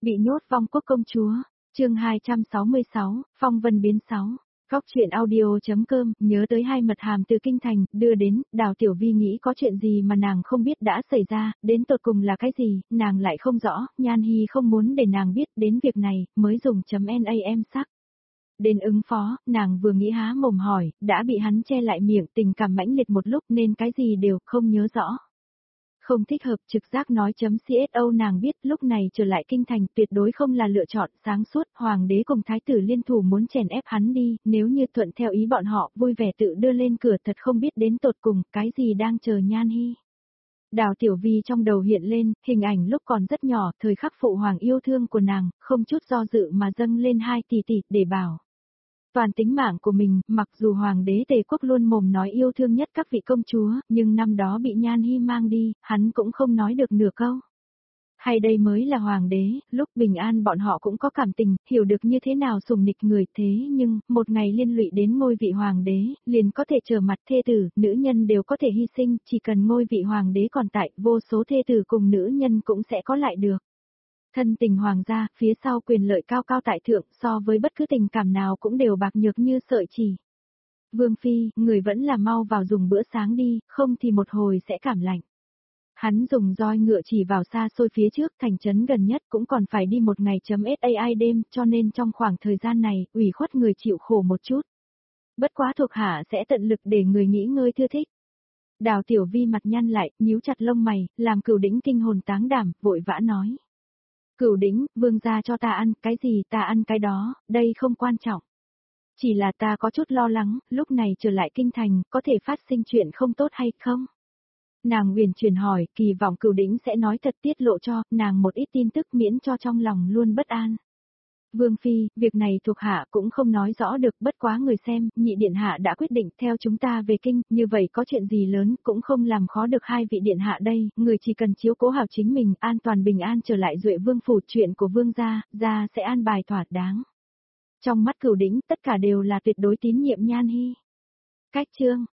Bị nhốt vong quốc công chúa, chương 266, phong vân biến 6. Góc chuyện audio.com, nhớ tới hai mật hàm từ kinh thành, đưa đến, Đào Tiểu Vi nghĩ có chuyện gì mà nàng không biết đã xảy ra, đến tột cùng là cái gì, nàng lại không rõ, Nhan Hi không muốn để nàng biết đến việc này, mới dùng .nam sắc. Đến ứng phó, nàng vừa nghĩ há mồm hỏi, đã bị hắn che lại miệng, tình cảm mãnh liệt một lúc nên cái gì đều không nhớ rõ. Không thích hợp, trực giác nói .cso nàng biết lúc này trở lại kinh thành tuyệt đối không là lựa chọn sáng suốt, hoàng đế cùng thái tử liên thủ muốn chèn ép hắn đi, nếu như thuận theo ý bọn họ vui vẻ tự đưa lên cửa thật không biết đến tột cùng cái gì đang chờ Nhan Hi. Đào Tiểu Vi trong đầu hiện lên, hình ảnh lúc còn rất nhỏ, thời khắc phụ hoàng yêu thương của nàng, không chút do dự mà dâng lên 2 tỷ để bảo toàn tính mạng của mình, mặc dù hoàng đế Tề Quốc luôn mồm nói yêu thương nhất các vị công chúa, nhưng năm đó bị Nhan Hi mang đi, hắn cũng không nói được nửa câu. Hay đây mới là hoàng đế, lúc bình an bọn họ cũng có cảm tình, hiểu được như thế nào sủng nịch người thế nhưng, một ngày liên lụy đến ngôi vị hoàng đế, liền có thể trở mặt thê tử, nữ nhân đều có thể hy sinh, chỉ cần ngôi vị hoàng đế còn tại, vô số thê tử cùng nữ nhân cũng sẽ có lại được. Thân tình hoàng gia, phía sau quyền lợi cao cao tại thượng, so với bất cứ tình cảm nào cũng đều bạc nhược như sợi chỉ. Vương Phi, người vẫn là mau vào dùng bữa sáng đi, không thì một hồi sẽ cảm lạnh. Hắn dùng roi ngựa chỉ vào xa xôi phía trước, thành trấn gần nhất cũng còn phải đi một ngày .sai đêm, cho nên trong khoảng thời gian này, ủy khuất người chịu khổ một chút. Bất quá thuộc hạ sẽ tận lực để người nghỉ ngơi thư thích. Đào Tiểu Vi mặt nhăn lại, nhíu chặt lông mày, làm Cửu Đỉnh kinh hồn táng đảm, vội vã nói. Cửu Đỉnh, vương gia cho ta ăn, cái gì ta ăn cái đó, đây không quan trọng. Chỉ là ta có chút lo lắng, lúc này trở lại kinh thành, có thể phát sinh chuyện không tốt hay không? Nàng uyển chuyển hỏi, kỳ vọng Cửu Đỉnh sẽ nói thật tiết lộ cho, nàng một ít tin tức miễn cho trong lòng luôn bất an. Vương Phi, việc này thuộc hạ cũng không nói rõ được, bất quá người xem, nhị điện hạ đã quyết định theo chúng ta về kinh, như vậy có chuyện gì lớn cũng không làm khó được hai vị điện hạ đây, người chỉ cần chiếu cố hảo chính mình, an toàn bình an trở lại Duệ Vương phủ, chuyện của vương gia sẽ an bài thỏa đáng. Trong mắt Cửu Đỉnh, tất cả đều là tuyệt đối tín nhiệm Nhan Hi. Cách chương